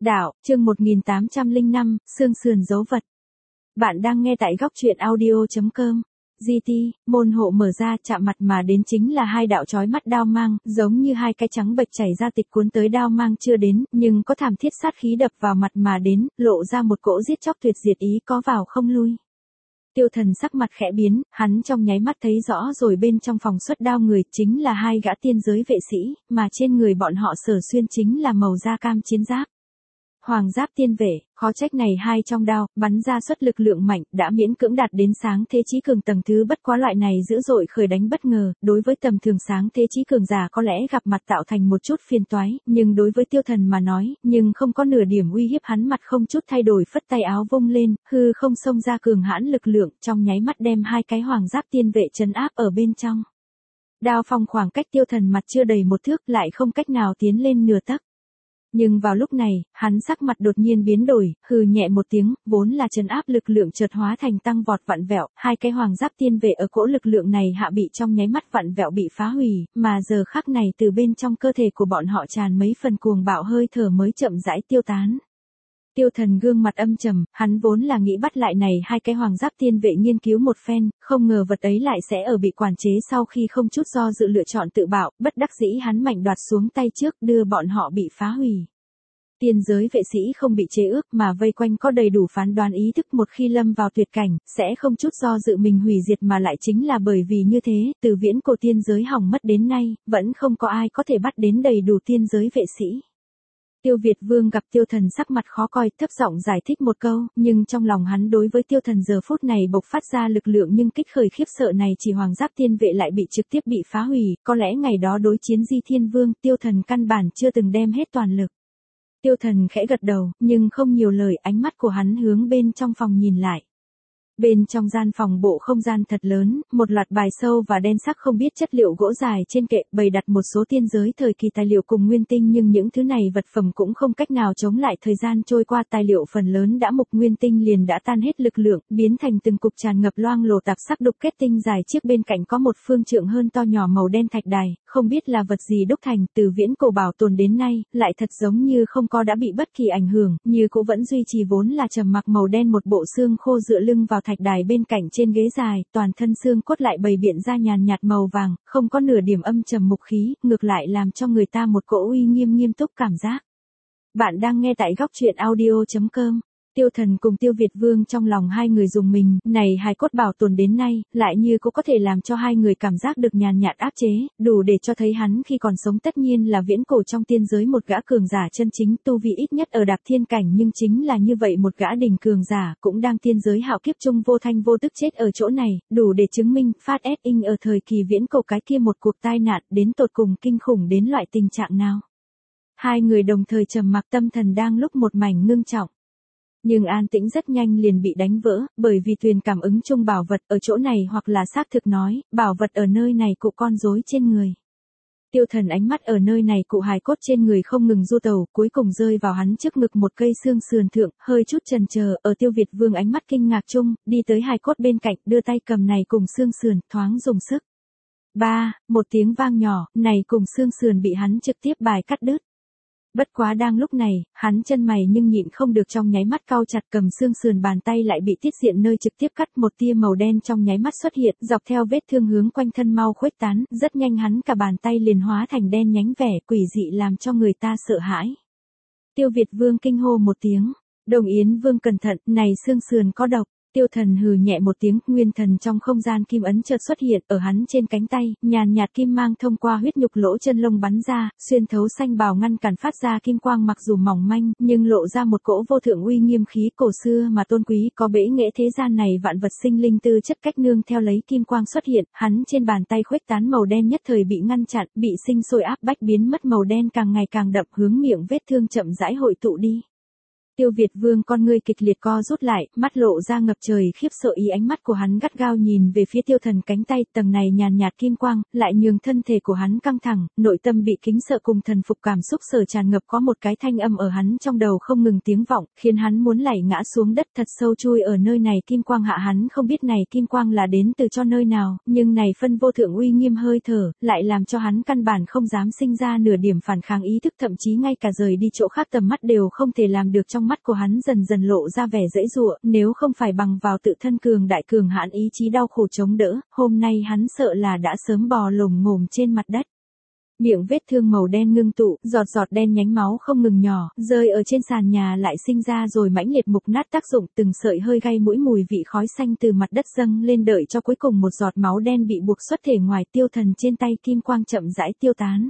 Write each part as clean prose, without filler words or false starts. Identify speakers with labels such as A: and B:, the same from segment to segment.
A: Đạo, chương 1805, xương sườn dấu vật. Bạn đang nghe tại góc truyện audio.com. GT, môn hộ mở ra, chạm mặt mà đến chính là hai đạo chói mắt đao mang, giống như hai cái trắng bệch chảy ra tịch cuốn tới đao mang chưa đến, nhưng có thảm thiết sát khí đập vào mặt mà đến, lộ ra một cỗ giết chóc tuyệt diệt ý có vào không lui. Tiêu Thần sắc mặt khẽ biến, hắn trong nháy mắt thấy rõ rồi bên trong phòng xuất đao người chính là hai gã tiên giới vệ sĩ, mà trên người bọn họ sở xuyên chính là màu da cam chiến giáp. Hoàng giáp tiên vệ, khó trách này hai trong đao, bắn ra xuất lực lượng mạnh, đã miễn cưỡng đạt đến sáng thế chí cường tầng thứ, bất quá loại này dữ dội khởi đánh bất ngờ, đối với tầm thường sáng thế chí cường giả có lẽ gặp mặt tạo thành một chút phiền toái, nhưng đối với Tiêu Thần mà nói, nhưng không có nửa điểm uy hiếp, hắn mặt không chút thay đổi phất tay áo vung lên, hư không xông ra cường hãn lực lượng, trong nháy mắt đem hai cái hoàng giáp tiên vệ trấn áp ở bên trong. Đao phong khoảng cách Tiêu Thần mặt chưa đầy một thước, lại không cách nào tiến lên nửa tấc. Nhưng vào lúc này, hắn sắc mặt đột nhiên biến đổi, hừ nhẹ một tiếng, vốn là trấn áp lực lượng chợt hóa thành tăng vọt vặn vẹo, hai cái hoàng giáp tiên vệ ở cỗ lực lượng này hạ bị trong nháy mắt vặn vẹo bị phá hủy, mà giờ khắc này từ bên trong cơ thể của bọn họ tràn mấy phần cuồng bạo hơi thở mới chậm rãi tiêu tán. Tiêu Thần gương mặt âm trầm, hắn vốn là nghĩ bắt lại này hai cái hoàng giáp tiên vệ nghiên cứu một phen, không ngờ vật ấy lại sẽ ở bị quản chế sau khi không chút do dự lựa chọn tự bạo, bất đắc dĩ hắn mạnh đoạt xuống tay trước đưa bọn họ bị phá hủy. Tiên giới vệ sĩ không bị chế ước mà vây quanh có đầy đủ phán đoán ý thức, một khi lâm vào tuyệt cảnh, sẽ không chút do dự mình hủy diệt, mà lại chính là bởi vì như thế, từ viễn cổ tiên giới hỏng mất đến nay, vẫn không có ai có thể bắt đến đầy đủ tiên giới vệ sĩ. Tiêu Việt Vương gặp Tiêu Thần sắc mặt khó coi, thấp giọng giải thích một câu, nhưng trong lòng hắn đối với Tiêu Thần giờ phút này bộc phát ra lực lượng nhưng kích khởi khiếp sợ này chỉ hoàng giáp tiên vệ lại bị trực tiếp bị phá hủy, có lẽ ngày đó đối chiến Di Thiên Vương, Tiêu Thần căn bản chưa từng đem hết toàn lực. Tiêu Thần khẽ gật đầu, nhưng không nhiều lời, ánh mắt của hắn hướng bên trong phòng nhìn lại. Bên trong gian phòng bộ không gian thật lớn, một loạt bài sâu và đen sắc không biết chất liệu gỗ dài trên kệ, bày đặt một số tiên giới thời kỳ tài liệu cùng nguyên tinh, nhưng những thứ này vật phẩm cũng không cách nào chống lại thời gian trôi qua, tài liệu phần lớn đã mục, nguyên tinh liền đã tan hết lực lượng, biến thành từng cục tràn ngập loang lổ tạp sắc đục kết tinh dài, chiếc bên cạnh có một phương trượng hơn to nhỏ màu đen thạch đài, không biết là vật gì đúc thành, từ viễn cổ bảo tồn đến nay, lại thật giống như không có đã bị bất kỳ ảnh hưởng, như cũng vẫn duy trì vốn là trầm mặc màu đen, một bộ xương khô dựa lưng vào thạch đài bên cạnh trên ghế dài, toàn thân xương cốt lại bày biện ra nhàn nhạt màu vàng, không có nửa điểm âm trầm mục khí, ngược lại làm cho người ta một cỗ uy nghiêm nghiêm túc cảm giác. Bạn đang nghe tại góc truyện audio.com. Tiêu Thần cùng Tiêu Việt Vương trong lòng hai người dùng mình, này hài cốt bảo tồn đến nay, lại như cũng có thể làm cho hai người cảm giác được nhàn nhạt áp chế, đủ để cho thấy hắn khi còn sống tất nhiên là viễn cổ trong tiên giới một gã cường giả chân chính, tu vi ít nhất ở đạp thiên cảnh, nhưng chính là như vậy một gã đỉnh cường giả, cũng đang tiên giới hạo kiếp chung vô thanh vô tức chết ở chỗ này, đủ để chứng minh phát S-in ở thời kỳ viễn cổ cái kia một cuộc tai nạn đến tột cùng kinh khủng đến loại tình trạng nào. Hai người đồng thời trầm mặc, tâm thần đang lúc một mảnh ngưng trọng. Nhưng an tĩnh rất nhanh liền bị đánh vỡ, bởi vì thuyền cảm ứng chung bảo vật ở chỗ này, hoặc là xác thực nói, bảo vật ở nơi này cụ con rối trên người. Tiêu Thần ánh mắt ở nơi này cụ hài cốt trên người không ngừng du tẩu, cuối cùng rơi vào hắn trước ngực một cây xương sườn thượng, hơi chút chần chờ, ở Tiêu Việt Vương ánh mắt kinh ngạc chung, đi tới hài cốt bên cạnh, đưa tay cầm này cùng xương sườn, thoáng dùng sức. Một tiếng vang nhỏ, này cùng xương sườn bị hắn trực tiếp bài cắt đứt. Bất quá đang lúc này, hắn chân mày nhưng nhịn không được trong nháy mắt cau chặt, cầm xương sườn bàn tay lại bị tiết diện nơi trực tiếp cắt, một tia màu đen trong nháy mắt xuất hiện, dọc theo vết thương hướng quanh thân mau khuếch tán, rất nhanh hắn cả bàn tay liền hóa thành đen nhánh, vẻ quỷ dị làm cho người ta sợ hãi. Tiêu Việt Vương kinh hô một tiếng, Đồng Yến Vương cẩn thận, này xương sườn có độc. Tiêu Thần hừ nhẹ một tiếng, nguyên thần trong không gian kim ấn chợt xuất hiện ở hắn trên cánh tay, nhàn nhạt kim mang thông qua huyết nhục lỗ chân lông bắn ra, xuyên thấu xanh bào ngăn cản phát ra kim quang, mặc dù mỏng manh, nhưng lộ ra một cỗ vô thượng uy nghiêm khí cổ xưa mà tôn quý, có bẽ nghệ thế gian này vạn vật sinh linh tư chất cách nương theo lấy kim quang xuất hiện, hắn trên bàn tay khuếch tán màu đen nhất thời bị ngăn chặn, bị sinh sôi áp bách biến mất, màu đen càng ngày càng đậm, hướng miệng vết thương chậm rãi hội tụ đi. Tiêu Việt Vương con ngươi kịch liệt co rút lại, mắt lộ ra ngập trời khiếp sợ ý, ánh mắt của hắn gắt gao nhìn về phía Tiêu Thần cánh tay, tầng này nhàn nhạt kim quang, lại nhường thân thể của hắn căng thẳng, nội tâm bị kính sợ cùng thần phục cảm xúc sở tràn ngập, có một cái thanh âm ở hắn trong đầu không ngừng tiếng vọng, khiến hắn muốn lạy ngã xuống đất thật sâu chui ở nơi này kim quang hạ. Hắn không biết này kim quang là đến từ cho nơi nào, nhưng này phân vô thượng uy nghiêm hơi thở, lại làm cho hắn căn bản không dám sinh ra nửa điểm phản kháng ý thức, thậm chí ngay cả rời đi chỗ khác tầm mắt đều không thể làm được. Trong mắt của hắn dần dần lộ ra vẻ dễ dụa, nếu không phải bằng vào tự thân cường đại cường hãn ý chí đau khổ chống đỡ, hôm nay hắn sợ là đã sớm bò lồm ngồm trên mặt đất. Miệng vết thương màu đen ngưng tụ, giọt giọt đen nhánh máu không ngừng nhỏ, rơi ở trên sàn nhà lại sinh ra rồi mãnh liệt mục nát tác dụng, từng sợi hơi gây mũi mùi vị khói xanh từ mặt đất dâng lên, đợi cho cuối cùng một giọt máu đen bị buộc xuất thể ngoài. Tiêu Thần trên tay kim quang chậm rãi tiêu tán.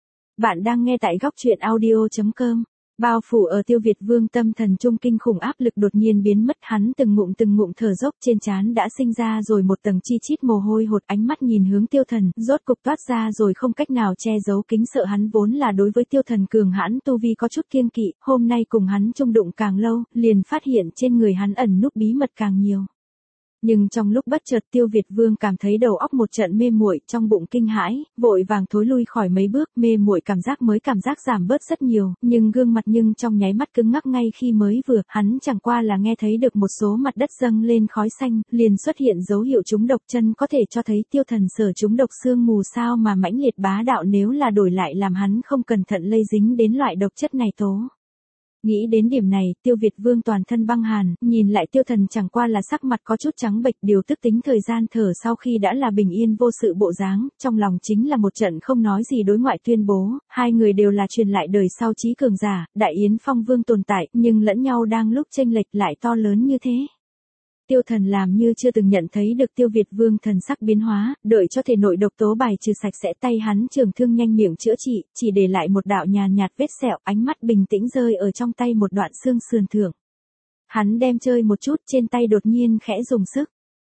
A: Bạn đang nghe tại góc truyện audio.com. Bao phủ ở Tiêu Việt Vương tâm thần trung kinh khủng áp lực đột nhiên biến mất, hắn từng ngụm thở dốc, trên trán đã sinh ra rồi một tầng chi chít mồ hôi hột, ánh mắt nhìn hướng Tiêu Thần, rốt cục toát ra rồi không cách nào che giấu kính sợ. Hắn vốn là đối với Tiêu Thần cường hãn tu vi có chút kiêng kỵ, hôm nay cùng hắn chung đụng càng lâu, liền phát hiện trên người hắn ẩn núp bí mật càng nhiều. Nhưng trong lúc bất chợt Tiêu Việt Vương cảm thấy đầu óc một trận mê muội, trong bụng kinh hãi, vội vàng thối lui khỏi mấy bước, mê muội cảm giác giảm bớt rất nhiều, nhưng gương mặt trong nháy mắt cứng ngắc. Ngay khi mới vừa, hắn chẳng qua là nghe thấy được một số mặt đất dâng lên khói xanh, liền xuất hiện dấu hiệu trúng độc, chân có thể cho thấy Tiêu Thần sở trúng độc xương mù sao mà mãnh liệt bá đạo, nếu là đổi lại làm hắn không cẩn thận lây dính đến loại độc chất này tố. Nghĩ đến điểm này, Tiêu Việt Vương toàn thân băng hàn, nhìn lại Tiêu Thần chẳng qua là sắc mặt có chút trắng bệch, điều tức tính thời gian thở sau khi đã là bình yên vô sự bộ dáng, trong lòng chính là một trận không nói gì đối ngoại tuyên bố, hai người đều là truyền lại đời sau chí cường giả, Đại Yến Phong Vương tồn tại, nhưng lẫn nhau đang lúc chênh lệch lại to lớn như thế. Tiêu Thần làm như chưa từng nhận thấy được Tiêu Việt Vương thần sắc biến hóa, đợi cho thể nội độc tố bài trừ sạch sẽ, tay hắn trường thương nhanh miệng chữa trị, chỉ để lại một đạo nhàn nhạt vết sẹo, ánh mắt bình tĩnh rơi ở trong tay một đoạn xương sườn thượng. Hắn đem chơi một chút, trên tay đột nhiên khẽ dùng sức.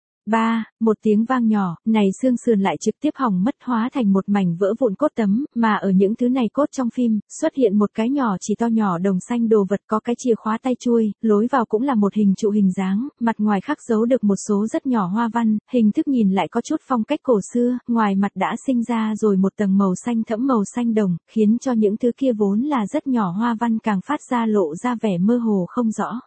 A: Một tiếng vang nhỏ, này xương sườn lại trực tiếp hỏng mất, hóa thành một mảnh vỡ vụn cốt tấm, mà ở những thứ này cốt trong phim, xuất hiện một cái nhỏ chỉ to nhỏ đồng xanh đồ vật, có cái chìa khóa tay chuôi, lối vào cũng là một hình trụ hình dáng, mặt ngoài khắc dấu được một số rất nhỏ hoa văn, hình thức nhìn lại có chút phong cách cổ xưa, ngoài mặt đã sinh ra rồi một tầng màu xanh thẫm màu xanh đồng, khiến cho những thứ kia vốn là rất nhỏ hoa văn càng phát ra lộ ra vẻ mơ hồ không rõ.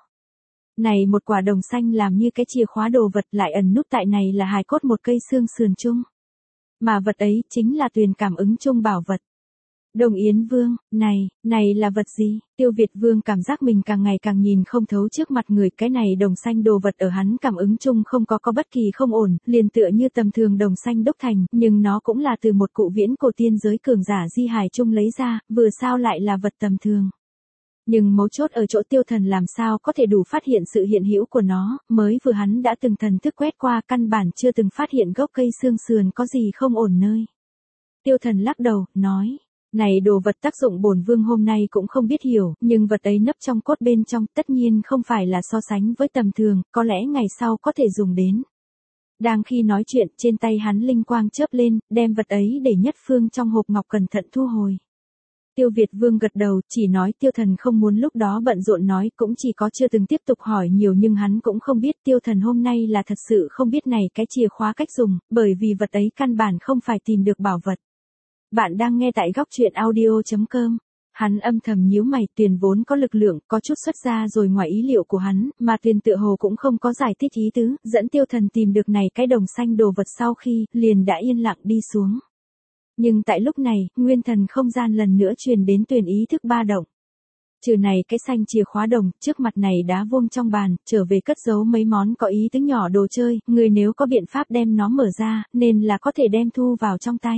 A: Này một quả đồng xanh làm như cái chìa khóa đồ vật, lại ẩn núp tại này là hài cốt một cây xương sườn chung. Mà vật ấy chính là Tuyền cảm ứng chung bảo vật. Đồng Yến Vương, này là vật gì? Tiêu Việt Vương cảm giác mình càng ngày càng nhìn không thấu trước mặt người, cái này đồng xanh đồ vật ở hắn cảm ứng chung không có bất kỳ không ổn, liền tựa như tầm thường đồng xanh đúc thành, nhưng nó cũng là từ một cụ viễn cổ tiên giới cường giả di hài chung lấy ra, vừa sao lại là vật tầm thường. Nhưng mấu chốt ở chỗ Tiêu Thần làm sao có thể đủ phát hiện sự hiện hữu của nó, mới vừa hắn đã từng thần thức quét qua, căn bản chưa từng phát hiện gốc cây xương sườn có gì không ổn nơi. Tiêu Thần lắc đầu, nói, này đồ vật tác dụng bổn vương hôm nay cũng không biết hiểu, nhưng vật ấy nấp trong cốt bên trong, tất nhiên không phải là so sánh với tầm thường, có lẽ ngày sau có thể dùng đến. Đang khi nói chuyện, trên tay hắn linh quang chớp lên, đem vật ấy để nhất phương trong hộp ngọc cẩn thận thu hồi. Tiêu Việt Vương gật đầu, chỉ nói Tiêu Thần không muốn lúc đó bận rộn nói, cũng chỉ có chưa từng tiếp tục hỏi nhiều, nhưng hắn cũng không biết Tiêu Thần hôm nay là thật sự không biết này cái chìa khóa cách dùng, bởi vì vật ấy căn bản không phải tìm được bảo vật. Bạn đang nghe tại góc truyện audio.com. Hắn âm thầm nhíu mày, Tuyền vốn có lực lượng, có chút xuất ra rồi ngoài ý liệu của hắn, mà Tuyền tựa hồ cũng không có giải thích ý tứ, dẫn Tiêu Thần tìm được này cái đồng xanh đồ vật sau khi, liền đã yên lặng đi xuống. Nhưng tại lúc này, nguyên thần không gian lần nữa truyền đến Tuyền ý thức ba động. Trừ này cái xanh chìa khóa đồng, trước mặt này đá vuông trong bàn, trở về cất giấu mấy món có ý tứ nhỏ đồ chơi, người nếu có biện pháp đem nó mở ra, nên là có thể đem thu vào trong tay.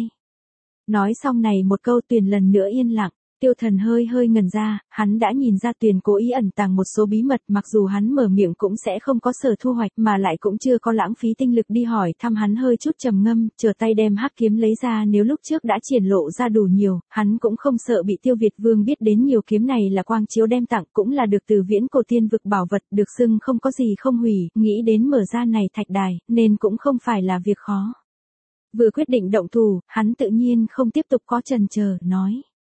A: Nói xong này một câu, Tuyền lần nữa yên lặng. Tiêu Thần hơi ngẩn ra, hắn đã nhìn ra Tuyền cố ý ẩn tàng một số bí mật, mặc dù hắn mở miệng cũng sẽ không có sở thu hoạch, mà lại cũng chưa có lãng phí tinh lực đi hỏi thăm. Hắn hơi chút trầm ngâm, chờ tay đem hắc kiếm lấy ra, nếu lúc trước đã triển lộ ra đủ nhiều, hắn cũng không sợ bị Tiêu Việt Vương biết đến. Nhiều kiếm này là quang chiếu đem tặng, cũng là được từ viễn cổ tiên vực bảo vật, được xưng không có gì không hủy, nghĩ đến mở ra này thạch đài, nên cũng không phải là việc khó. Vừa quyết định động thủ, hắn tự nhiên không tiếp tục có chần chờ, nói.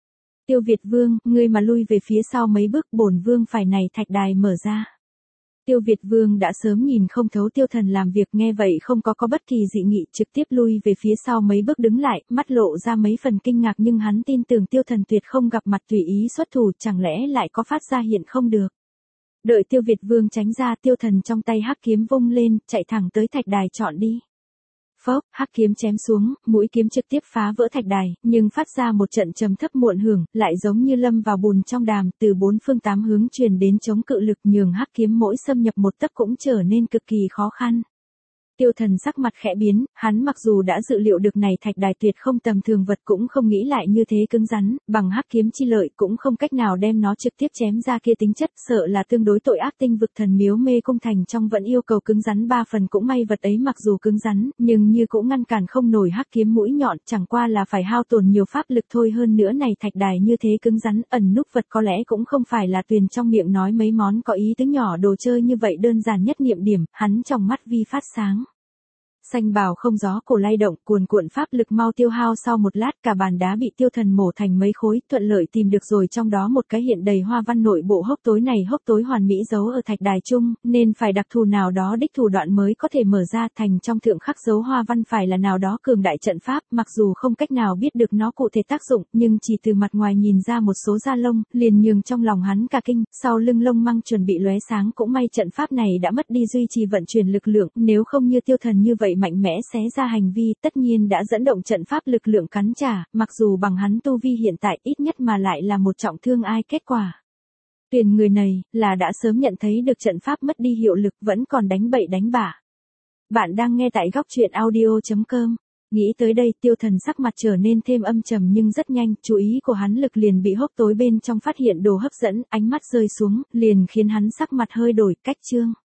A: Tiêu Việt Vương, ngươi mà lui về phía sau mấy bước, bổn vương phải này thạch đài mở ra. Tiêu Việt Vương đã sớm nhìn không thấu Tiêu Thần làm việc, nghe vậy không có bất kỳ dị nghị, trực tiếp lui về phía sau mấy bước đứng lại, mắt lộ ra mấy phần kinh ngạc, nhưng hắn tin tưởng Tiêu Thần tuyệt không gặp mặt tùy ý xuất thủ, chẳng lẽ lại có phát ra hiện không được. Đợi Tiêu Việt Vương tránh ra, Tiêu Thần trong tay hắc kiếm vung lên, chạy thẳng tới thạch đài chọn đi. Phốc, hắc kiếm chém xuống, mũi kiếm trực tiếp phá vỡ thạch đài, nhưng phát ra một trận trầm thấp muộn hưởng, lại giống như lâm vào bùn trong đàm, từ bốn phương tám hướng truyền đến chống cự lực, nhường hắc kiếm mỗi xâm nhập một tấc cũng trở nên cực kỳ khó khăn. Tiêu Thần sắc mặt khẽ biến, hắn mặc dù đã dự liệu được này thạch đài tuyệt không tầm thường vật, cũng không nghĩ lại như thế cứng rắn, bằng hắc kiếm chi lợi cũng không cách nào đem nó trực tiếp chém ra kia tính chất, sợ là tương đối tội ác. Tinh vực thần miếu mê cung thành trong vẫn yêu cầu cứng rắn 3 phần, cũng may vật ấy mặc dù cứng rắn, nhưng như cũng ngăn cản không nổi hắc kiếm mũi nhọn, chẳng qua là phải hao tổn nhiều pháp lực thôi. Hơn nữa này thạch đài như thế cứng rắn, ẩn núp vật có lẽ cũng không phải là Tuyền trong miệng nói mấy món có ý tứ nhỏ đồ chơi như vậy đơn giản nhất niệm điểm, hắn trong mắt vi phát sáng. Xanh bào không gió cổ lay động, cuồn cuộn pháp lực mau tiêu hao, sau một lát cả bàn đá bị Tiêu Thần mổ thành mấy khối, thuận lợi tìm được rồi trong đó một cái hiện đầy hoa văn nội bộ hốc tối. Này hốc tối hoàn mỹ giấu ở thạch đài chung, nên phải đặc thù nào đó đích thủ đoạn mới có thể mở ra, thành trong thượng khắc dấu hoa văn phải là nào đó cường đại trận pháp, mặc dù không cách nào biết được nó cụ thể tác dụng, nhưng chỉ từ mặt ngoài nhìn ra một số da lông, liền nhường trong lòng hắn cả kinh, sau lưng lông măng chuẩn bị lóe sáng, cũng may trận pháp này đã mất đi duy trì vận chuyển lực lượng, nếu không như Tiêu Thần như vậy mạnh mẽ xé ra hành vi, tất nhiên đã dẫn động trận pháp lực lượng cắn trả, mặc dù bằng hắn tu vi hiện tại ít nhất mà lại là một trọng thương ai kết quả. Tuyền người này, là đã sớm nhận thấy được trận pháp mất đi hiệu lực, vẫn còn đánh bậy đánh bạ. Bạn đang nghe tại góc truyện audio.com. Nghĩ tới đây, Tiêu Thần sắc mặt trở nên thêm âm trầm, nhưng rất nhanh, chú ý của hắn lực liền bị hốc tối bên trong phát hiện đồ hấp dẫn, ánh mắt rơi xuống, liền khiến hắn sắc mặt hơi đổi, cách chương.